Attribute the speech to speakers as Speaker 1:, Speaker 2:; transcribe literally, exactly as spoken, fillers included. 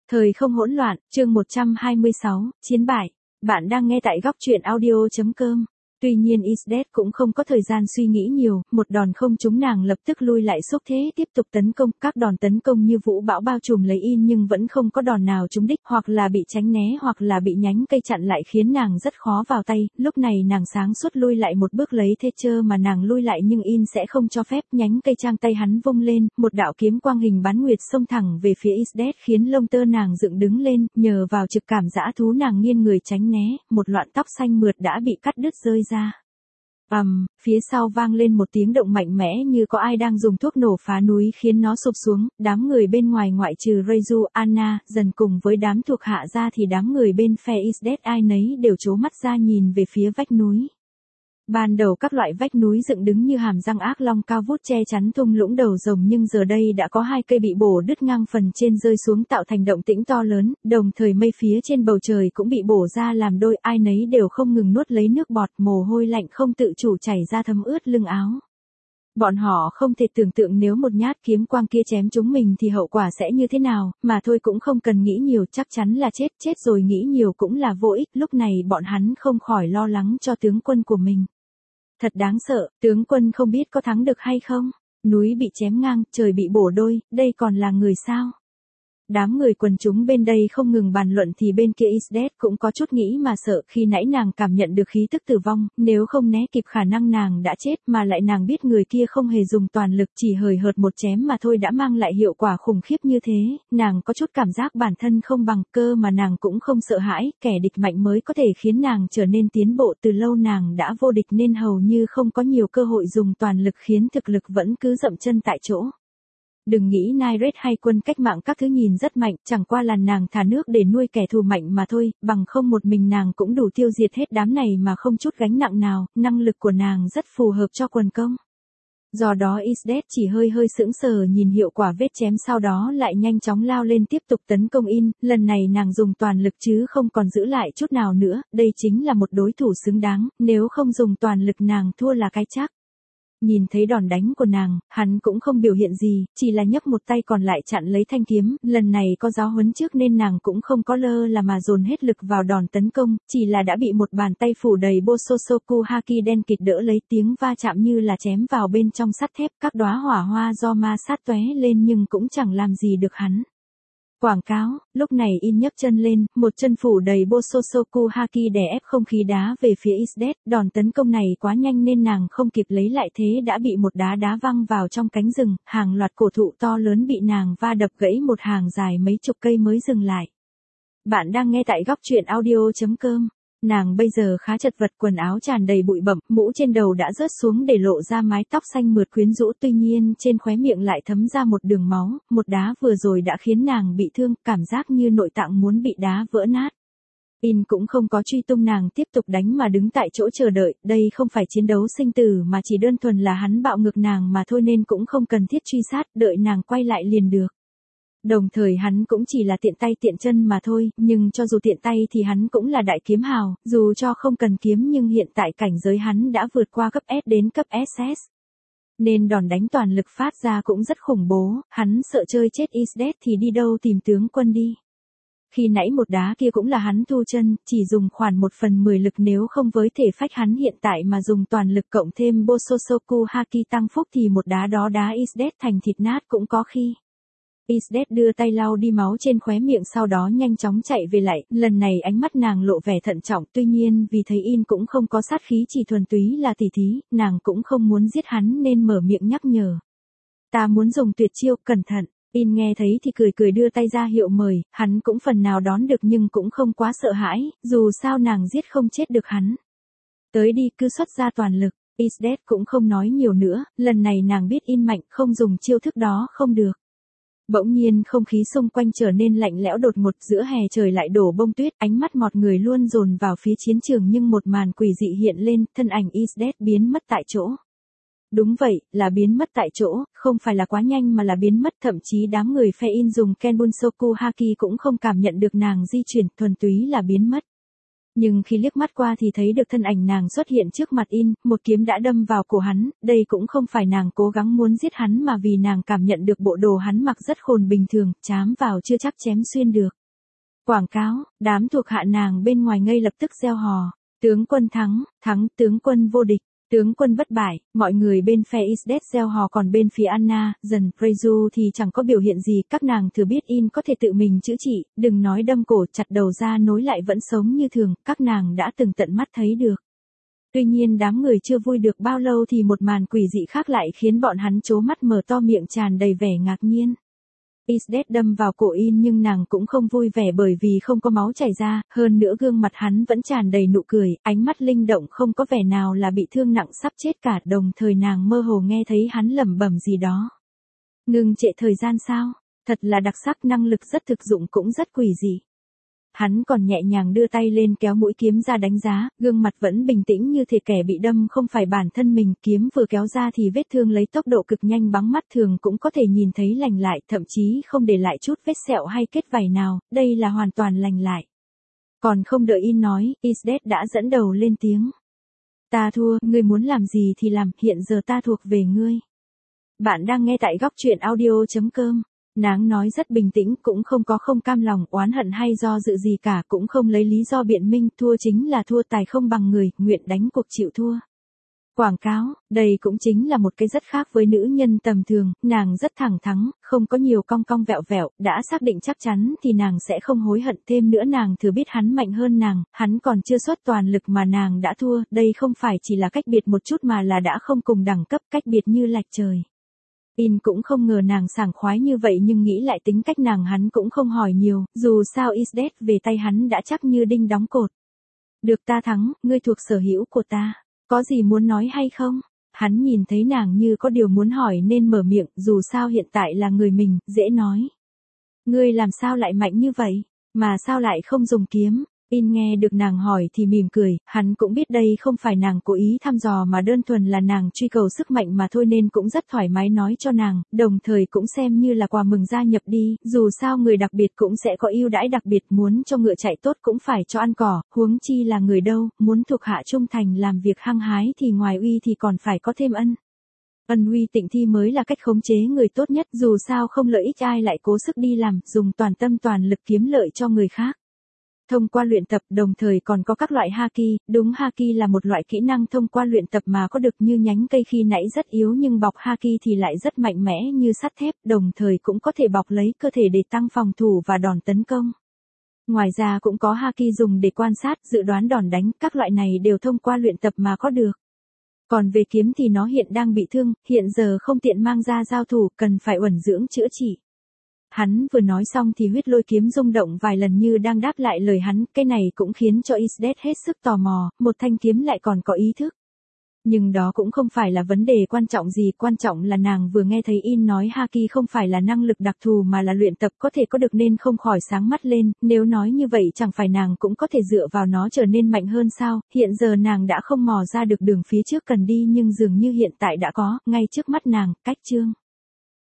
Speaker 1: Thời không hỗn loạn, chương một trăm hai mươi sáu, chiến bại. Bạn đang nghe tại góc truyện audio chấm com. Tuy nhiên Isdet cũng không có thời gian suy nghĩ nhiều, một đòn không trúng nàng lập tức lui lại xúc thế tiếp tục tấn công, các đòn tấn công như vũ bão bao trùm lấy In nhưng vẫn không có đòn nào trúng đích, hoặc là bị tránh né hoặc là bị nhánh cây chặn lại khiến nàng rất khó vào tay, lúc này nàng sáng suốt lui lại một bước lấy thế chơ mà nàng lui lại nhưng In sẽ không cho phép, nhánh cây trang tay hắn vung lên, một đạo kiếm quang hình bán nguyệt xông thẳng về phía Isdet khiến lông tơ nàng dựng đứng lên, nhờ vào trực cảm dã thú nàng nghiêng người tránh né, một loạn tóc xanh mượt đã bị cắt đứt rơi ra. Ầm, um, phía sau vang lên một tiếng động mạnh mẽ như có ai đang dùng thuốc nổ phá núi khiến nó sụp xuống, đám người bên ngoài ngoại trừ Reizu, Anna, dần cùng với đám thuộc hạ ra thì đám người bên phe Isdet ai nấy đều trố mắt ra nhìn về phía vách núi. Ban đầu các loại vách núi dựng đứng như hàm răng ác long cao vút che chắn thung lũng đầu rồng nhưng giờ đây đã có hai cây bị bổ đứt ngang phần trên rơi xuống tạo thành động tĩnh to lớn, đồng thời mây phía trên bầu trời cũng bị bổ ra làm đôi, ai nấy đều không ngừng nuốt lấy nước bọt, mồ hôi lạnh không tự chủ chảy ra thấm ướt lưng áo. Bọn họ không thể tưởng tượng nếu một nhát kiếm quang kia chém chúng mình thì hậu quả sẽ như thế nào, mà thôi cũng không cần nghĩ nhiều, chắc chắn là chết, chết rồi nghĩ nhiều cũng là vô ích, lúc này bọn hắn không khỏi lo lắng cho tướng quân của mình. Thật đáng sợ, tướng quân không biết có thắng được hay không, núi bị chém ngang, trời bị bổ đôi, đây còn là người sao? Đám người quần chúng bên đây không ngừng bàn luận thì bên kia Isdet cũng có chút nghĩ mà sợ, khi nãy nàng cảm nhận được khí tức tử vong, nếu không né kịp khả năng nàng đã chết, mà lại nàng biết người kia không hề dùng toàn lực, chỉ hời hợt một chém mà thôi đã mang lại hiệu quả khủng khiếp như thế, nàng có chút cảm giác bản thân không bằng, cơ mà nàng cũng không sợ hãi, kẻ địch mạnh mới có thể khiến nàng trở nên tiến bộ, từ lâu nàng đã vô địch nên hầu như không có nhiều cơ hội dùng toàn lực khiến thực lực vẫn cứ dậm chân tại chỗ. Đừng nghĩ Nairet hay quân cách mạng các thứ nhìn rất mạnh, chẳng qua là nàng thả nước để nuôi kẻ thù mạnh mà thôi, bằng không một mình nàng cũng đủ tiêu diệt hết đám này mà không chút gánh nặng nào, năng lực của nàng rất phù hợp cho quần công. Do đó Isdet chỉ hơi hơi sững sờ nhìn hiệu quả vết chém sau đó lại nhanh chóng lao lên tiếp tục tấn công In, lần này nàng dùng toàn lực chứ không còn giữ lại chút nào nữa, đây chính là một đối thủ xứng đáng, nếu không dùng toàn lực nàng thua là cái chắc. Nhìn thấy đòn đánh của nàng, hắn cũng không biểu hiện gì, chỉ là nhấc một tay còn lại chặn lấy thanh kiếm, lần này có giáo huấn trước nên nàng cũng không có lơ là mà dồn hết lực vào đòn tấn công, chỉ là đã bị một bàn tay phủ đầy Bososoku Haki đen kịt đỡ lấy, tiếng va chạm như là chém vào bên trong sắt thép, các đóa hỏa hoa do ma sát tóe lên nhưng cũng chẳng làm gì được hắn. Quảng cáo, lúc này In nhấc chân lên, một chân phủ đầy Bososoku Haki đè ép không khí đá về phía Isdet, đòn tấn công này quá nhanh nên nàng không kịp lấy lại thế đã bị một đá đá văng vào trong cánh rừng, hàng loạt cổ thụ to lớn bị nàng va đập gãy một hàng dài mấy chục cây mới dừng lại. Bạn đang nghe tại góc truyện audio chấm com. Nàng bây giờ khá chật vật, quần áo tràn đầy bụi bặm, mũ trên đầu đã rớt xuống để lộ ra mái tóc xanh mượt quyến rũ, tuy nhiên trên khóe miệng lại thấm ra một đường máu, một đá vừa rồi đã khiến nàng bị thương, cảm giác như nội tạng muốn bị đá vỡ nát. In cũng không có truy tung nàng tiếp tục đánh mà đứng tại chỗ chờ đợi, đây không phải chiến đấu sinh tử mà chỉ đơn thuần là hắn bạo ngược nàng mà thôi nên cũng không cần thiết truy sát, đợi nàng quay lại liền được. Đồng thời hắn cũng chỉ là tiện tay tiện chân mà thôi, nhưng cho dù tiện tay thì hắn cũng là đại kiếm hào, dù cho không cần kiếm nhưng hiện tại cảnh giới hắn đã vượt qua cấp S đến cấp ét ét. Nên đòn đánh toàn lực phát ra cũng rất khủng bố, hắn sợ chơi chết Isdet thì đi đâu tìm tướng quân đi. Khi nãy một đá kia cũng là hắn thu chân, chỉ dùng khoảng một phần mười lực, nếu không với thể phách hắn hiện tại mà dùng toàn lực cộng thêm Bososoku Haki tăng phúc thì một đá đó đá Isdet thành thịt nát cũng có khi. Isdet đưa tay lau đi máu trên khóe miệng sau đó nhanh chóng chạy về lại, lần này ánh mắt nàng lộ vẻ thận trọng, tuy nhiên vì thấy In cũng không có sát khí chỉ thuần túy là tỉ thí, nàng cũng không muốn giết hắn nên mở miệng nhắc nhở. Ta muốn dùng tuyệt chiêu, cẩn thận. In nghe thấy thì cười cười đưa tay ra hiệu mời, hắn cũng phần nào đón được nhưng cũng không quá sợ hãi, dù sao nàng giết không chết được hắn. Tới đi, cứ xuất ra toàn lực. Isdet cũng không nói nhiều nữa, lần này nàng biết In mạnh, không dùng chiêu thức đó không được. Bỗng nhiên không khí xung quanh trở nên lạnh lẽo đột ngột, giữa hè trời lại đổ bông tuyết, ánh mắt mọi người luôn dồn vào phía chiến trường nhưng một màn quỷ dị hiện lên, thân ảnh Isdet biến mất tại chỗ. Đúng vậy, là biến mất tại chỗ, không phải là quá nhanh mà là biến mất, thậm chí đám người phe In dùng Kenbunsoku Haki cũng không cảm nhận được nàng di chuyển, thuần túy là biến mất. Nhưng khi liếc mắt qua thì thấy được thân ảnh nàng xuất hiện trước mặt In, một kiếm đã đâm vào cổ hắn, đây cũng không phải nàng cố gắng muốn giết hắn mà vì nàng cảm nhận được bộ đồ hắn mặc rất khôn bình thường, chám vào chưa chắc chém xuyên được. Quảng cáo, đám thuộc hạ nàng bên ngoài ngây lập tức reo hò. Tướng quân thắng, thắng, tướng quân vô địch, tướng quân bất bại, mọi người bên phe Isdet reo hò còn bên phía Anna, dần, Preju thì chẳng có biểu hiện gì, các nàng thừa biết In có thể tự mình chữa trị, đừng nói đâm cổ chặt đầu ra nối lại vẫn sống như thường, các nàng đã từng tận mắt thấy được. Tuy nhiên đám người chưa vui được bao lâu thì một màn quỷ dị khác lại khiến bọn hắn trố mắt mở to miệng tràn đầy vẻ ngạc nhiên. Isdet đâm vào cổ In nhưng nàng cũng không vui vẻ bởi vì không có máu chảy ra, hơn nữa gương mặt hắn vẫn tràn đầy nụ cười, ánh mắt linh động không có vẻ nào là bị thương nặng sắp chết cả, đồng thời nàng mơ hồ nghe thấy hắn lẩm bẩm gì đó. Ngừng trệ thời gian sao? Thật là đặc sắc, năng lực rất thực dụng cũng rất quỷ dị. Hắn còn nhẹ nhàng đưa tay lên kéo mũi kiếm ra đánh giá, gương mặt vẫn bình tĩnh như thể kẻ bị đâm không phải bản thân mình, kiếm vừa kéo ra thì vết thương lấy tốc độ cực nhanh bắn mắt thường cũng có thể nhìn thấy lành lại, thậm chí không để lại chút vết sẹo hay kết vảy nào, đây là hoàn toàn lành lại. Còn không đợi In nói, Isdet đã dẫn đầu lên tiếng. Ta thua, ngươi muốn làm gì thì làm, hiện giờ ta thuộc về ngươi. Bạn đang nghe tại góc truyện audio chấm com. Nàng nói rất bình tĩnh, cũng không có không cam lòng, oán hận hay do dự gì cả, cũng không lấy lý do biện minh, thua chính là thua, tài không bằng người, nguyện đánh cuộc chịu thua. Quảng cáo, đây cũng chính là một cái rất khác với nữ nhân tầm thường, nàng rất thẳng thắn, không có nhiều cong cong vẹo vẹo, đã xác định chắc chắn thì nàng sẽ không hối hận, thêm nữa nàng thừa biết hắn mạnh hơn nàng, hắn còn chưa xuất toàn lực mà nàng đã thua, đây không phải chỉ là cách biệt một chút mà là đã không cùng đẳng cấp, cách biệt như lệch trời. In cũng không ngờ nàng sảng khoái như vậy nhưng nghĩ lại tính cách nàng hắn cũng không hỏi nhiều, dù sao Isdet về tay hắn đã chắc như đinh đóng cột. Được, ta thắng, ngươi thuộc sở hữu của ta, có gì muốn nói hay không? Hắn nhìn thấy nàng như có điều muốn hỏi nên mở miệng, dù sao hiện tại là người mình, dễ nói. Ngươi làm sao lại mạnh như vậy, mà sao lại không dùng kiếm? In nghe được nàng hỏi thì mỉm cười, hắn cũng biết đây không phải nàng cố ý thăm dò mà đơn thuần là nàng truy cầu sức mạnh mà thôi nên cũng rất thoải mái nói cho nàng, đồng thời cũng xem như là quà mừng gia nhập đi, dù sao người đặc biệt cũng sẽ có ưu đãi đặc biệt, muốn cho ngựa chạy tốt cũng phải cho ăn cỏ, huống chi là người đâu, muốn thuộc hạ trung thành làm việc hăng hái thì ngoài uy thì còn phải có thêm ân. Ân uy tịnh thi mới là cách khống chế người tốt nhất, dù sao không lợi ích ai lại cố sức đi làm, dùng toàn tâm toàn lực kiếm lợi cho người khác. Thông qua luyện tập đồng thời còn có các loại haki, đúng haki là một loại kỹ năng thông qua luyện tập mà có được, như nhánh cây khi nãy rất yếu nhưng bọc haki thì lại rất mạnh mẽ như sắt thép, đồng thời cũng có thể bọc lấy cơ thể để tăng phòng thủ và đòn tấn công. Ngoài ra cũng có haki dùng để quan sát, dự đoán đòn đánh, các loại này đều thông qua luyện tập mà có được. Còn về kiếm thì nó hiện đang bị thương, hiện giờ không tiện mang ra giao thủ, cần phải uẩn dưỡng chữa trị. Hắn vừa nói xong thì huyết lôi kiếm rung động vài lần như đang đáp lại lời hắn, cái này cũng khiến cho Isdet hết sức tò mò, một thanh kiếm lại còn có ý thức. Nhưng đó cũng không phải là vấn đề quan trọng gì, quan trọng là nàng vừa nghe thấy In nói haki không phải là năng lực đặc thù mà là luyện tập có thể có được nên không khỏi sáng mắt lên, nếu nói như vậy chẳng phải nàng cũng có thể dựa vào nó trở nên mạnh hơn sao, hiện giờ nàng đã không mò ra được đường phía trước cần đi nhưng dường như hiện tại đã có, ngay trước mắt nàng, cách chương.